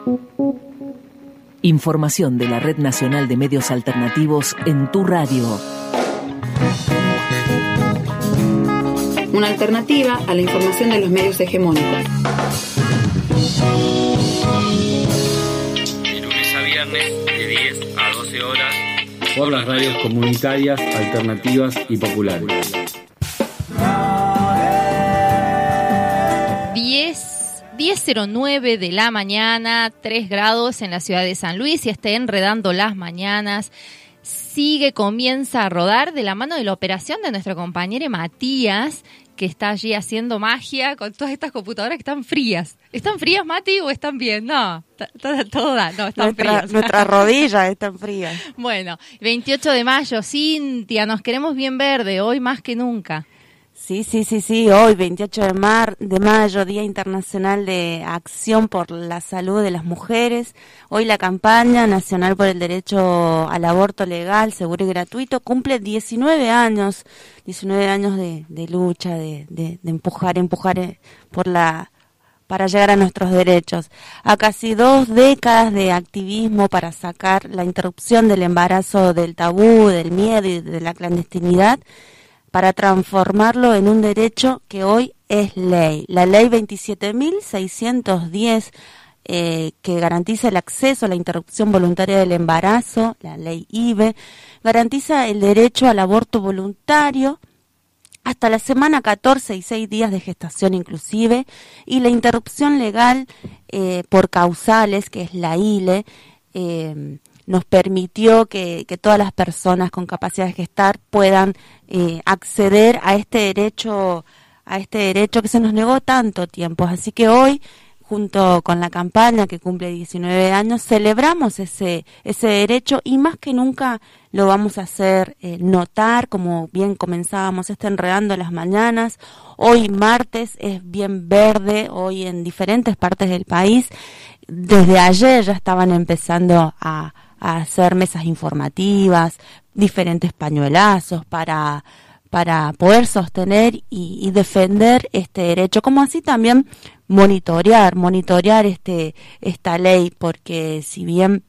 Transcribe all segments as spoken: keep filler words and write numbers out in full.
Información de la Red Nacional de Medios Alternativos en tu radio. Una alternativa a la información de los medios hegemónicos. De lunes a viernes, de diez a doce horas, por las radios comunitarias, alternativas y populares. diez cero nueve de la mañana, tres grados en la ciudad de San Luis y está enredando las mañanas. Sigue, comienza a rodar de la mano de la operación de nuestro compañero Matías, que está allí haciendo magia con todas estas computadoras que están frías. ¿Están frías, Mati, o están bien? No, todas, no, están Nuestra, frías. Nuestras rodillas están frías. Bueno, veintiocho de mayo, Cintia, nos queremos bien verde, hoy más que nunca. Sí, sí, sí, sí, hoy veintiocho de, mar, de mayo, Día Internacional de Acción por la Salud de las Mujeres. Hoy la campaña nacional por el derecho al aborto legal, seguro y gratuito cumple diecinueve años, diecinueve años de, de lucha, de, de, de empujar, empujar por la, para llegar a nuestros derechos. A casi dos décadas de activismo para sacar la interrupción del embarazo del tabú, del miedo y de la clandestinidad, para transformarlo en un derecho que hoy es ley. La ley veintisiete mil seiscientos diez, eh, que garantiza el acceso a la interrupción voluntaria del embarazo, la ley I V E, garantiza el derecho al aborto voluntario hasta la semana catorce y seis días de gestación inclusive, y la interrupción legal eh, por causales, que es la I L E, eh, nos permitió que, que todas las personas con capacidad de gestar puedan eh, acceder a este derecho, a este derecho que se nos negó tanto tiempo. Así que hoy, junto con la campaña que cumple diecinueve años, celebramos ese ese derecho y más que nunca lo vamos a hacer eh, notar, como bien comenzábamos este Enredando las Mañanas. Hoy martes es bien verde, hoy en diferentes partes del país. Desde ayer ya estaban empezando a a hacer mesas informativas, diferentes pañuelazos para, para poder sostener y, y defender este derecho, como así también monitorear, monitorear este, esta ley, porque si bien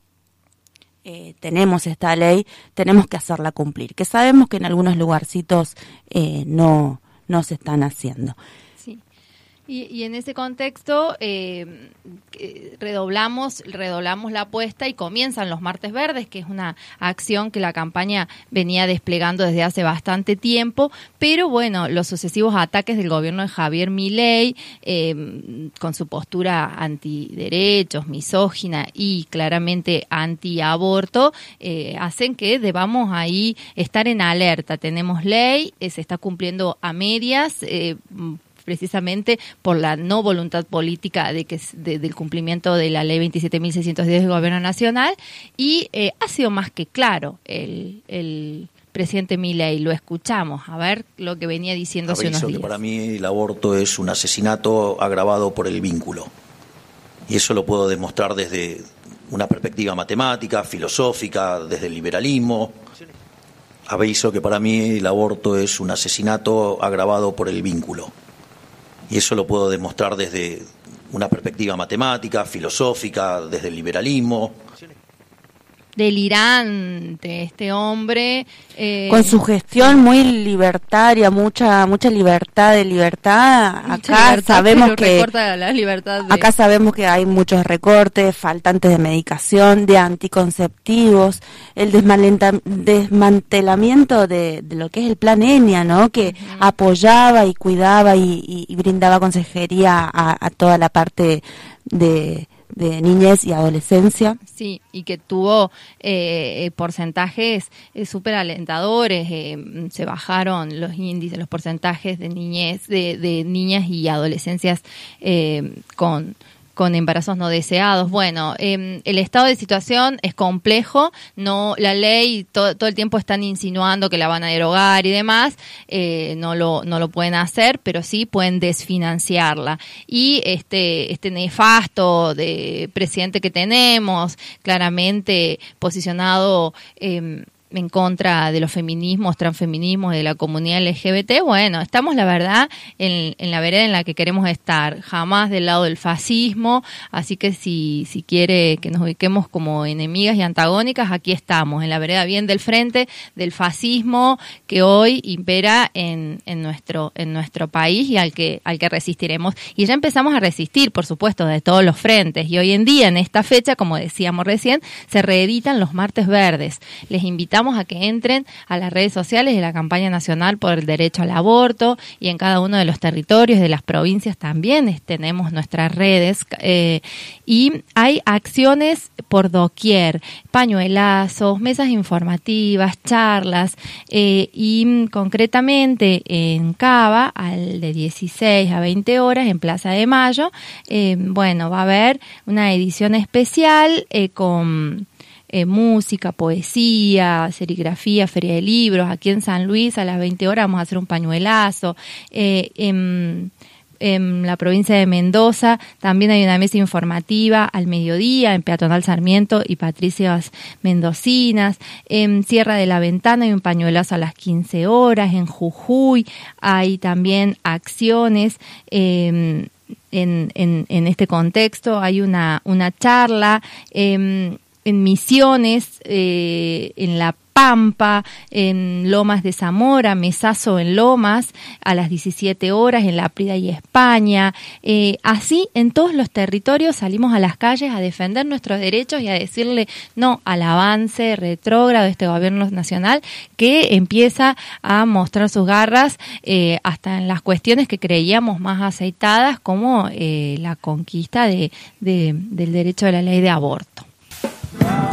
eh, tenemos esta ley, tenemos que hacerla cumplir, que sabemos que en algunos lugarcitos eh, no, no se están haciendo. Y, y en ese contexto eh, redoblamos, redoblamos la apuesta y comienzan los Martes Verdes, que es una acción que la campaña venía desplegando desde hace bastante tiempo, pero bueno, los sucesivos ataques del gobierno de Javier Milei, eh, con su postura antiderechos, misógina y claramente antiaborto, eh, hacen que debamos ahí estar en alerta. Tenemos ley, eh, se está cumpliendo a medias, eh, precisamente por la no voluntad política de que de, del cumplimiento de la ley veintisiete mil seiscientos diez del Gobierno Nacional, y eh, ha sido más que claro el, el presidente Milei. Lo escuchamos, a ver lo que venía diciendo hace unos días. Que para mí el aborto es un asesinato agravado por el vínculo, y eso lo puedo demostrar desde una perspectiva matemática, filosófica, desde el liberalismo. Aviso que para mí el aborto es un asesinato agravado por el vínculo. Y eso lo puedo demostrar desde una perspectiva matemática, filosófica, desde el liberalismo. Delirante este hombre. Eh, Con su gestión muy libertaria, mucha mucha libertad de libertad. Acá libertad, sabemos que recorta la libertad de... acá sabemos que hay muchos recortes, faltantes de medicación, de anticonceptivos, el desmantelamiento de, de lo que es el plan Enia, ¿no? Que uh-huh. apoyaba y cuidaba y, y, y brindaba consejería a, a toda la parte de de niñez y adolescencia. Sí, y que tuvo eh, porcentajes eh, súper alentadores, eh, se bajaron los índices, los porcentajes de niñez, de, de niñas y adolescencias eh, con con embarazos no deseados. Bueno, eh, el estado de situación es complejo, no, la ley to, todo el tiempo están insinuando que la van a derogar y demás, eh, no lo no lo pueden hacer, pero sí pueden desfinanciarla. Y este este nefasto de presidente que tenemos, claramente posicionado eh, en contra de los feminismos, transfeminismos, de la comunidad L G B T, bueno, estamos la verdad en, en la vereda en la que queremos estar, jamás del lado del fascismo, así que si, si quiere que nos ubiquemos como enemigas y antagónicas, aquí estamos, en la vereda bien del frente del fascismo que hoy impera en, en nuestro, en nuestro país y al que, al que resistiremos. Y ya empezamos a resistir, por supuesto, de todos los frentes, y hoy en día, en esta fecha, como decíamos recién, se reeditan los martes verdes. Les invitamos a que entren a las redes sociales de la campaña nacional por el derecho al aborto, y en cada uno de los territorios de las provincias también es, tenemos nuestras redes, eh, y hay acciones por doquier, pañuelazos, mesas informativas, charlas, eh, y concretamente en Cava, al de dieciséis a veinte horas en Plaza de Mayo, eh, bueno, va a haber una edición especial eh, con Eh, música, poesía, serigrafía, feria de libros. Aquí en San Luis a las veinte horas vamos a hacer un pañuelazo. Eh, en, en la provincia de Mendoza también hay una mesa informativa al mediodía en Peatonal Sarmiento y Patricias Mendocinas. En Sierra de la Ventana hay un pañuelazo a las quince horas. En Jujuy hay también acciones eh, en, en, en este contexto. Hay una, una charla eh, en Misiones, eh, en La Pampa, en Lomas de Zamora, Mesazo en Lomas, a las diecisiete horas, en La Prida y España. Eh, así, en todos los territorios salimos a las calles a defender nuestros derechos y a decirle no al avance retrógrado de este gobierno nacional que empieza a mostrar sus garras eh, hasta en las cuestiones que creíamos más aceitadas, como eh, la conquista de, de, del derecho de la ley de aborto.